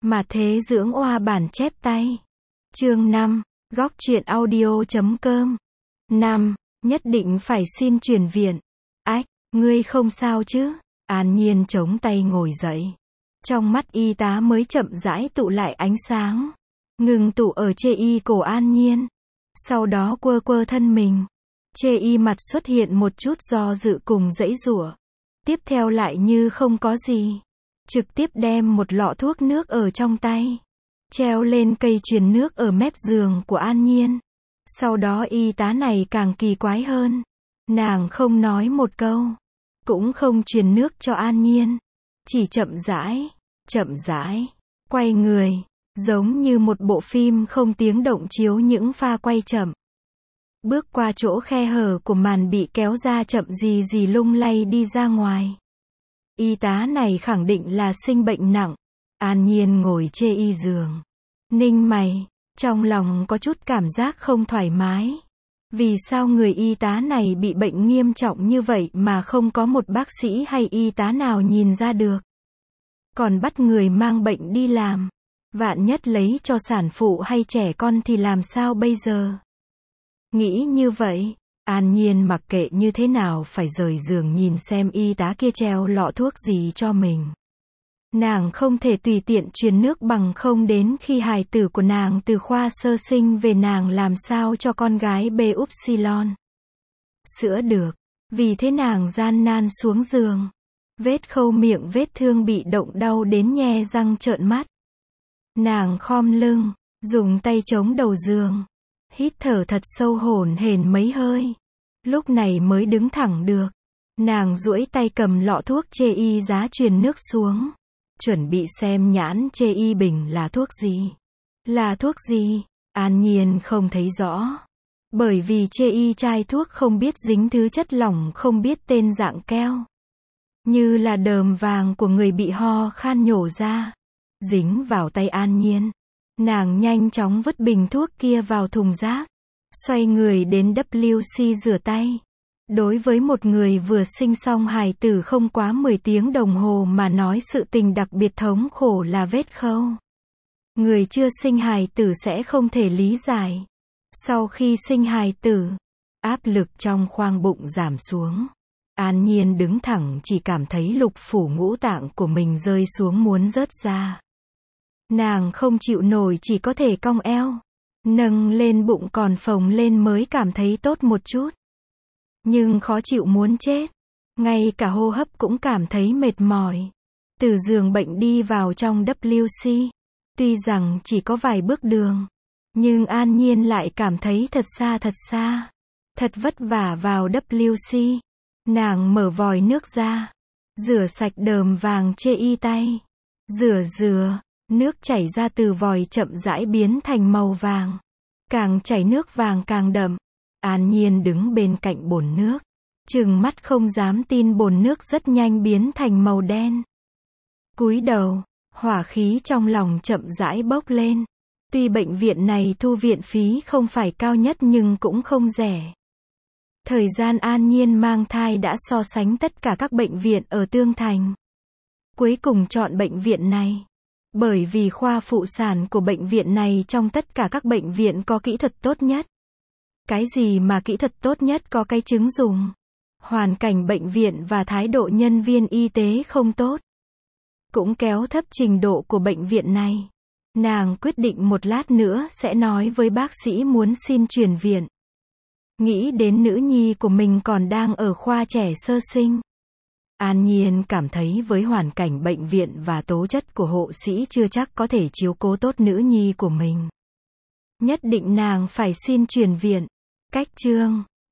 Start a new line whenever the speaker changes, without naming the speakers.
Mà thế dưỡng oa bản chép tay. Chương 5, góc truyện audio.com. 5. Nhất định phải xin chuyển viện. Ách, ngươi không sao chứ? An Nhiên chống tay ngồi dậy. Trong mắt y tá mới chậm rãi tụ lại ánh sáng. Ngừng tụ ở chê y cổ An Nhiên. Sau đó quơ quơ thân mình. Chê y mặt xuất hiện một chút do dự cùng giãy giụa. Tiếp theo lại như không có gì. Trực tiếp đem một lọ thuốc nước ở trong tay. Treo lên cây truyền nước ở mép giường của An Nhiên. Sau đó y tá này càng kỳ quái hơn. Nàng không nói một câu. Cũng không truyền nước cho An Nhiên. Chỉ chậm rãi, quay người. Giống như một bộ phim không tiếng động chiếu những pha quay chậm. Bước qua chỗ khe hở của màn bị kéo ra chậm gì lung lay đi ra ngoài. Y tá này khẳng định là sinh bệnh nặng. An Nhiên ngồi chê y giường. Ninh mày, trong lòng có chút cảm giác không thoải mái. Vì sao người y tá này bị bệnh nghiêm trọng như vậy mà không có một bác sĩ hay y tá nào nhìn ra được. Còn bắt người mang bệnh đi làm. Vạn nhất lấy cho sản phụ hay trẻ con thì làm sao bây giờ? Nghĩ như vậy, An Nhiên mặc kệ như thế nào phải rời giường nhìn xem y tá kia treo lọ thuốc gì cho mình. Nàng không thể tùy tiện truyền nước bằng không đến khi hài tử của nàng từ khoa sơ sinh về nàng làm sao cho con gái bê upsilon. Sữa được. Vì thế nàng gian nan xuống giường. Vết khâu miệng vết thương bị động đau đến nhe răng trợn mắt. Nàng khom lưng, dùng tay chống đầu giường. Hít thở thật sâu hổn hển mấy hơi. Lúc này mới đứng thẳng được. Nàng duỗi tay cầm lọ thuốc chê y giá truyền nước xuống. Chuẩn bị xem nhãn chê y bình là thuốc gì. Là thuốc gì? An Nhiên không thấy rõ. Bởi vì chê y chai thuốc không biết dính thứ chất lỏng không biết tên dạng keo. Như là đờm vàng của người bị ho khan nhổ ra. Dính vào tay An Nhiên. Nàng nhanh chóng vứt bình thuốc kia vào thùng rác. Xoay người đến WC rửa tay. Đối với một người vừa sinh xong hài tử không quá 10 tiếng đồng hồ mà nói sự tình đặc biệt thống khổ là vết khâu. Người chưa sinh hài tử sẽ không thể lý giải. Sau khi sinh hài tử, áp lực trong khoang bụng giảm xuống. An Nhiên đứng thẳng chỉ cảm thấy lục phủ ngũ tạng của mình rơi xuống muốn rớt ra. Nàng không chịu nổi chỉ có thể cong eo. Nâng lên bụng còn phồng lên mới cảm thấy tốt một chút. Nhưng khó chịu muốn chết. Ngay cả hô hấp cũng cảm thấy mệt mỏi. Từ giường bệnh đi vào trong WC. Tuy rằng chỉ có vài bước đường. Nhưng An Nhiên lại cảm thấy thật xa. Thật vất vả vào WC. Nàng mở vòi nước ra. Rửa sạch đờm vàng chê y tay. Rửa. Nước chảy ra từ vòi chậm rãi biến thành màu vàng. Càng chảy nước vàng càng đậm. An Nhiên đứng bên cạnh bồn nước. Trừng mắt không dám tin bồn nước rất nhanh biến thành màu đen. Cúi đầu, hỏa khí trong lòng chậm rãi bốc lên. Tuy bệnh viện này thu viện phí không phải cao nhất nhưng cũng không rẻ. Thời gian An Nhiên mang thai đã so sánh tất cả các bệnh viện ở Tương Thành. Cuối cùng chọn bệnh viện này. Bởi vì khoa phụ sản của bệnh viện này trong tất cả các bệnh viện có kỹ thuật tốt nhất. Cái gì mà kỹ thuật tốt nhất có cái chứng dùng. Hoàn cảnh bệnh viện và thái độ nhân viên y tế không tốt. Cũng kéo thấp trình độ của bệnh viện này. Nàng quyết định một lát nữa sẽ nói với bác sĩ muốn xin chuyển viện. Nghĩ đến nữ nhi của mình còn đang ở khoa trẻ sơ sinh. An Nhiên cảm thấy với hoàn cảnh bệnh viện và tố chất của hộ sĩ chưa chắc có thể chiếu cố tốt nữ nhi của mình. Nhất định nàng phải xin chuyển viện. Cách chương